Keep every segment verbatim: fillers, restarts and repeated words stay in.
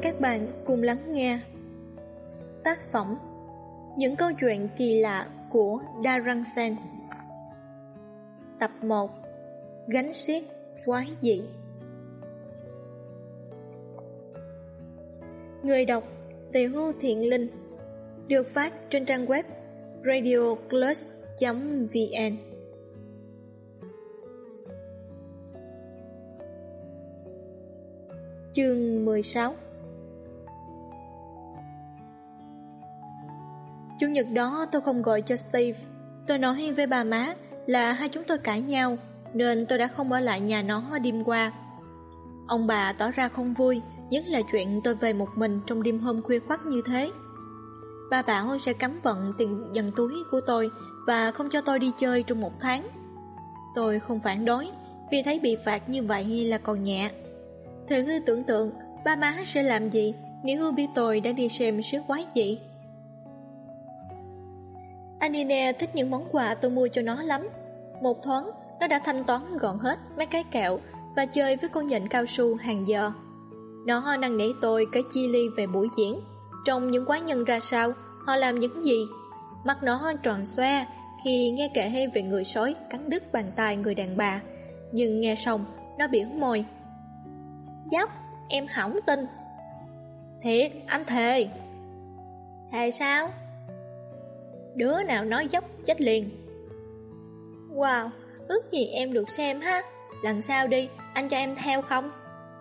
các bạn cùng lắng nghe tác phẩm Những câu chuyện kỳ lạ của Darren Sen. Tập một, Gánh xiếc quái dị. Người đọc Tiểu Thiện Linh. Được phát trên trang web radio plus chấm vn. Chương mười sáu. Chủ nhật đó tôi không gọi cho Steve. Tôi nói với bà má là hai chúng tôi cãi nhau, nên tôi đã không ở lại nhà nó đêm qua. Ông bà tỏ ra không vui, nhất là chuyện tôi về một mình trong đêm hôm khuya khoắt như thế. Bà bảo sẽ cấm vận tiền dằn túi của tôi và không cho tôi đi chơi trong một tháng. Tôi không phản đối, vì thấy bị phạt như vậy là còn nhẹ. Thử tưởng tượng ba má sẽ làm gì nếu biết tôi đã đi xem siếc quái dị. Anine thích những món quà tôi mua cho nó lắm. Một thoáng nó đã thanh toán gọn hết mấy cái kẹo và chơi với con nhện cao su hàng giờ. Nó năn nỉ tôi kể chia ly về buổi diễn, trông những quái nhân ra sao, họ làm những gì. Mắt nó tròn xoe khi nghe kể về người sói cắn đứt bàn tay người đàn bà, nhưng nghe xong nó biểu môi. Dốc, em hỏng tin. Thiệt, anh thề. Thề sao? Đứa nào nói dốc chết liền. Wow, ước gì em được xem ha. Lần sau đi, anh cho em theo không?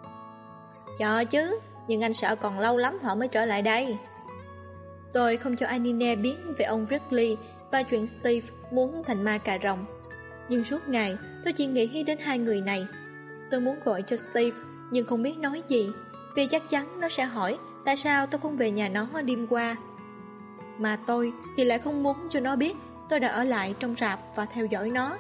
Cho chứ, nhưng anh sợ còn lâu lắm họ mới trở lại đây. Tôi không cho Anine biết về ông Ridley và chuyện Steve muốn thành ma cà rồng. Nhưng suốt ngày tôi chỉ nghĩ đến hai người này. Tôi muốn gọi cho Steve nhưng không biết nói gì, vì chắc chắn nó sẽ hỏi tại sao tôi không về nhà nó đêm qua. Mà tôi thì lại không muốn cho nó biết tôi đã ở lại trong rạp và theo dõi nó.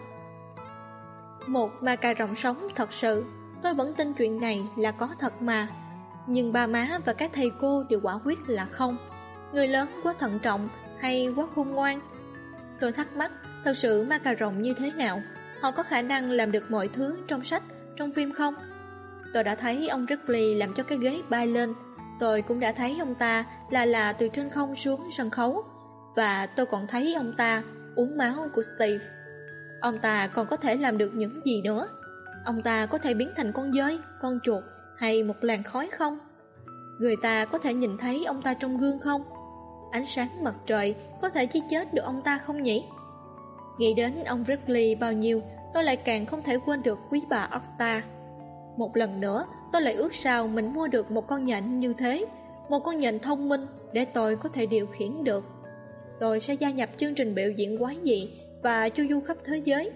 Một ma cà rồng sống thật sự, tôi vẫn tin chuyện này là có thật mà. Nhưng ba má và các thầy cô đều quả quyết là không. Người lớn quá thận trọng hay quá khôn ngoan? Tôi thắc mắc, thật sự ma cà rồng như thế nào? Họ có khả năng làm được mọi thứ trong sách, trong phim không? Tôi đã thấy ông Ridley làm cho cái ghế bay lên. Tôi cũng đã thấy ông ta là là từ trên không xuống sân khấu. Và tôi còn thấy ông ta uống máu của Steve. Ông ta còn có thể làm được những gì nữa? Ông ta có thể biến thành con dơi, con chuột hay một làn khói không? Người ta có thể nhìn thấy ông ta trong gương không? Ánh sáng mặt trời có thể giết chết được ông ta không nhỉ? Nghĩ đến ông Ridley bao nhiêu, tôi lại càng không thể quên được quý bà Octa. Một lần nữa, tôi lại ước sao mình mua được một con nhện như thế, một con nhện thông minh để tôi có thể điều khiển được. Tôi sẽ gia nhập chương trình biểu diễn quái dị và chu du khắp thế giới.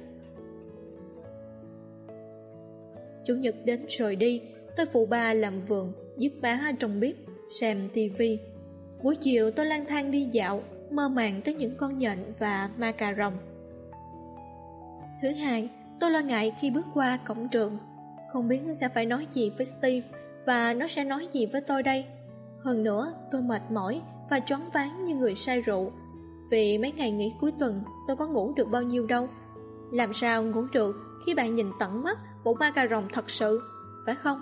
Chủ nhật đến rồi đi, tôi phụ ba làm vườn, giúp má trồng bếp, xem tivi. Buổi chiều tôi lang thang đi dạo, mơ màng tới những con nhện và ma cà rồng. Thứ hai, tôi lo ngại khi bước qua cổng trường. Không biết sẽ phải nói gì với Steve và nó sẽ nói gì với tôi đây. Hơn nữa, tôi mệt mỏi và choáng váng như người say rượu. Vì mấy ngày nghỉ cuối tuần tôi có ngủ được bao nhiêu đâu. Làm sao ngủ được khi bạn nhìn tận mắt một ma cà rồng thật sự, phải không?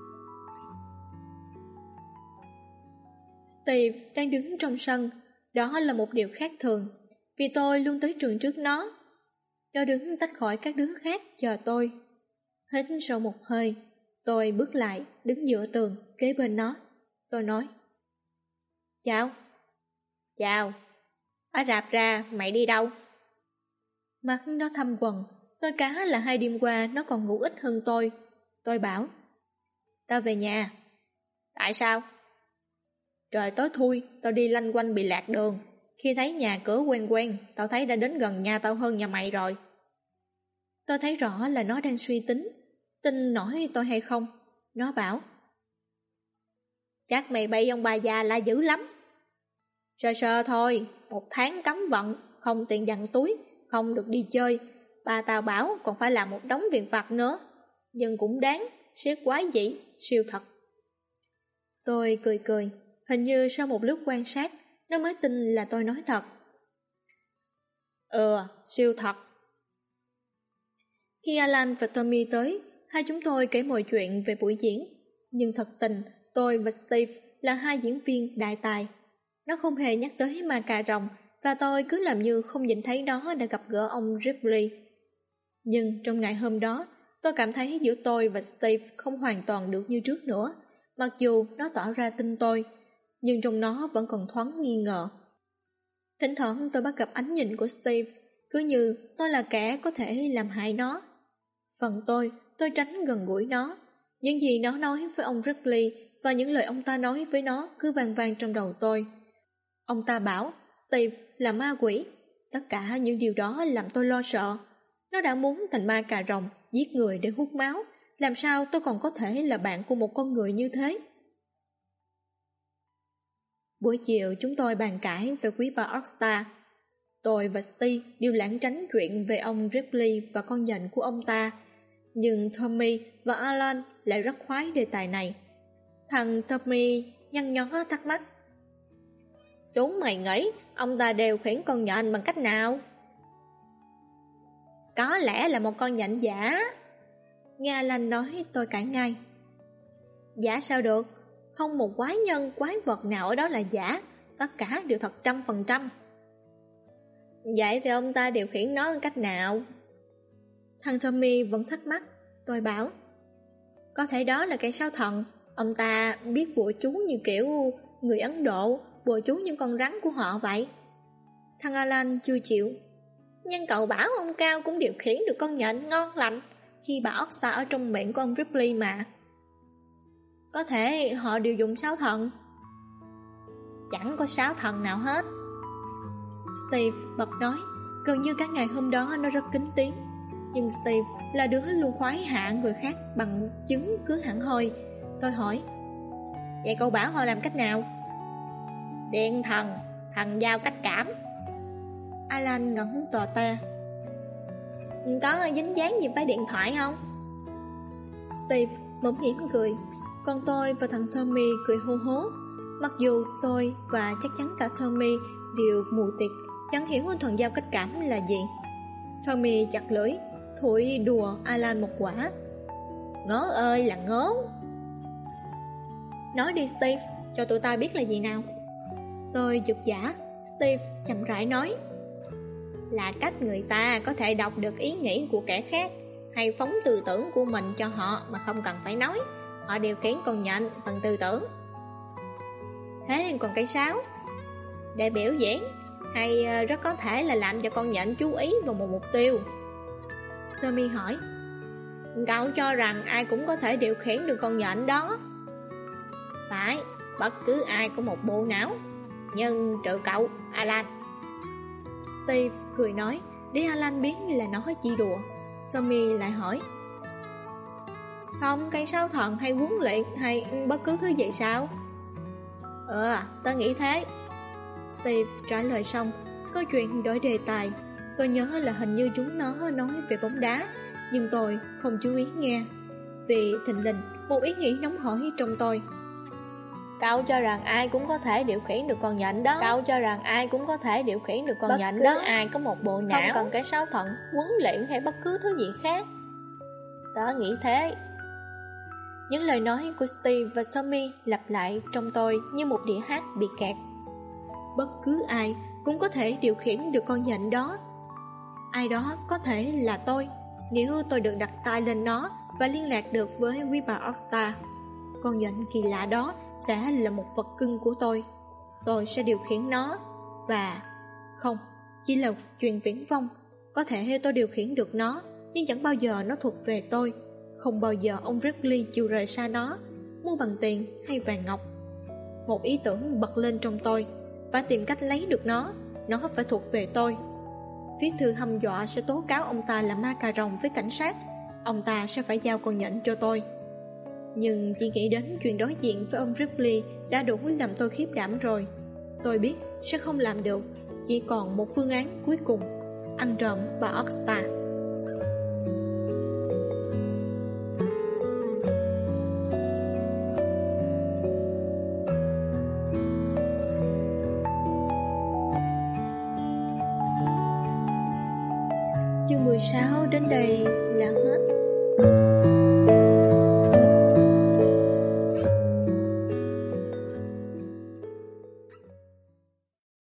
Steve đang đứng trong sân. Đó là một điều khác thường, vì tôi luôn tới trường trước nó. Nó đứng tách khỏi các đứa khác chờ tôi. Hít sâu một hơi, tôi bước lại, đứng giữa tường, kế bên nó. Tôi nói. Chào. Chào. Ở rạp ra, mày đi đâu? Mắt nó thâm quầng. Tôi cá là hai đêm qua nó còn ngủ ít hơn tôi. Tôi bảo. Tao về nhà. Tại sao? Trời tối thui, tao đi lanh quanh bị lạc đường. Khi thấy nhà cửa quen quen, tao thấy đã đến gần nhà tao hơn nhà mày rồi. Tôi thấy rõ là nó đang suy tính. Tin nổi tôi hay không? Nó bảo. Chắc mày bị ông bà già la dữ lắm. Sơ sơ thôi, một tháng cấm vận, không tiền dằn túi, không được đi chơi. Bà tao bảo còn phải làm một đống việc vặt nữa. Nhưng cũng đáng, siếc quái dị, siêu thật. Tôi cười cười, hình như sau một lúc quan sát, nó mới tin là tôi nói thật. Ừ, siêu thật. Khi Alan và Tommy tới, hai chúng tôi kể mọi chuyện về buổi diễn. Nhưng thật tình, tôi và Steve là hai diễn viên đại tài. Nó không hề nhắc tới ma cà rồng và tôi cứ làm như không nhìn thấy nó đã gặp gỡ ông Ripley. Nhưng trong ngày hôm đó, tôi cảm thấy giữa tôi và Steve không hoàn toàn được như trước nữa. Mặc dù nó tỏ ra tin tôi, nhưng trong nó vẫn còn thoáng nghi ngờ. Thỉnh thoảng tôi bắt gặp ánh nhìn của Steve, cứ như tôi là kẻ có thể làm hại nó. Phần tôi, tôi tránh gần gũi nó. Những gì nó nói với ông Ripley và những lời ông ta nói với nó cứ vang vang trong đầu tôi. Ông ta bảo Steve là ma quỷ. Tất cả những điều đó làm tôi lo sợ. Nó đã muốn thành ma cà rồng, giết người để hút máu. Làm sao tôi còn có thể là bạn của một con người như thế? Buổi chiều chúng tôi bàn cãi về quý bà Oxtar. Tôi và Steve đều lảng tránh chuyện về ông Ripley và con nhện của ông ta. Nhưng Tommy và Alan lại rất khoái đề tài này. Thằng Tommy nhăn nhó thắc mắc. Chúng mày nghĩ ông ta điều khiển con nhện bằng cách nào? Có lẽ là một con nhện giả. Nghe Alan nói tôi cãi ngay. Giả sao được? Không một quái nhân, quái vật nào ở đó là giả. Tất cả đều thật trăm phần trăm. Vậy thì ông ta điều khiển nó bằng cách nào? Thằng Tommy vẫn thắc mắc. Tôi bảo, có thể đó là cây sao thần. Ông ta biết bùa chú như kiểu người Ấn Độ bùa chú những con rắn của họ vậy. Thằng Alan chưa chịu. Nhưng cậu bảo ông Cao cũng điều khiển được con nhện ngon lành khi bà Oxtar ở trong miệng của ông Ripley mà. Có thể họ đều dùng sáu thần. Chẳng có sáu thần nào hết. Steve bật nói. Gần như cả ngày hôm đó nó rất kín tiếng. Nhưng Steve là đứa luôn khoái hạ người khác bằng chứng cứ hẳn hoi. Tôi hỏi, vậy cậu bảo họ làm cách nào? Điện thần, thần giao cách cảm. Alan ngẩn tò te. Có dính dáng gì với điện thoại không? Steve bỗng mỉm cười. Còn tôi và thằng Tommy cười hô hố. Mặc dù tôi và chắc chắn cả Tommy đều mù tịt, chẳng hiểu thần giao cách cảm là gì. Tommy chặt lưỡi, thổi đùa Alan một quả. Ngớ ơi là ngớ. Nói đi Steve, cho tụi ta biết là gì nào. Tôi giật giả. Steve chậm rãi nói, là cách người ta có thể đọc được ý nghĩ của kẻ khác, hay phóng tư tưởng của mình cho họ mà không cần phải nói. Họ điều khiển con nhện bằng tư tưởng. Thế còn cây sáo? Để biểu diễn, hay rất có thể là làm cho con nhện chú ý vào một mục tiêu. Tommy hỏi, cậu cho rằng ai cũng có thể điều khiển được con nhện đó? Phải, bất cứ ai có một bộ não, nhưng trừ cậu, Alan. Steve cười nói, để Alan biết là nó chỉ đùa. Tommy lại hỏi, không cây sáo thần hay huấn luyện hay bất cứ thứ gì sao? Ừ, tớ nghĩ thế. Steve trả lời xong, câu chuyện đổi đề tài. Tôi nhớ là hình như chúng nó nói về bóng đá, nhưng tôi không chú ý nghe. Vì thình lình, một ý nghĩ nóng hổi trong tôi. Cậu cho rằng ai cũng có thể điều khiển được con nhện đó. Cậu cho rằng ai cũng có thể điều khiển được con nhện đó. Bất cứ ai có một bộ não, không cần cái sáo thần, huấn luyện hay bất cứ thứ gì khác. Tớ nghĩ thế. Những lời nói của Steve và Tommy lặp lại trong tôi như một đĩa hát bị kẹt. Bất cứ ai cũng có thể điều khiển được con nhện đó. Ai đó có thể là tôi, nếu tôi được đặt tay lên nó và liên lạc được với quý bà Oxtar. Con nhện kỳ lạ đó sẽ là một vật cưng của tôi. Tôi sẽ điều khiển nó. Và không, chỉ là chuyện viễn vông. Có thể tôi điều khiển được nó, nhưng chẳng bao giờ nó thuộc về tôi. Không bao giờ ông Ripley chịu rời xa nó, mua bằng tiền hay vàng ngọc. Một ý tưởng bật lên trong tôi, phải tìm cách lấy được nó. Nó phải thuộc về tôi. Viết thư hăm dọa sẽ tố cáo ông ta là ma cà rồng với cảnh sát. Ông ta sẽ phải giao con nhện cho tôi. Nhưng chỉ nghĩ đến chuyện đối diện với ông Ripley đã đủ làm tôi khiếp đảm rồi. Tôi biết sẽ không làm được. Chỉ còn một phương án cuối cùng: ăn trộm bà Oxtar. Chương mười sáu đến đây là hết.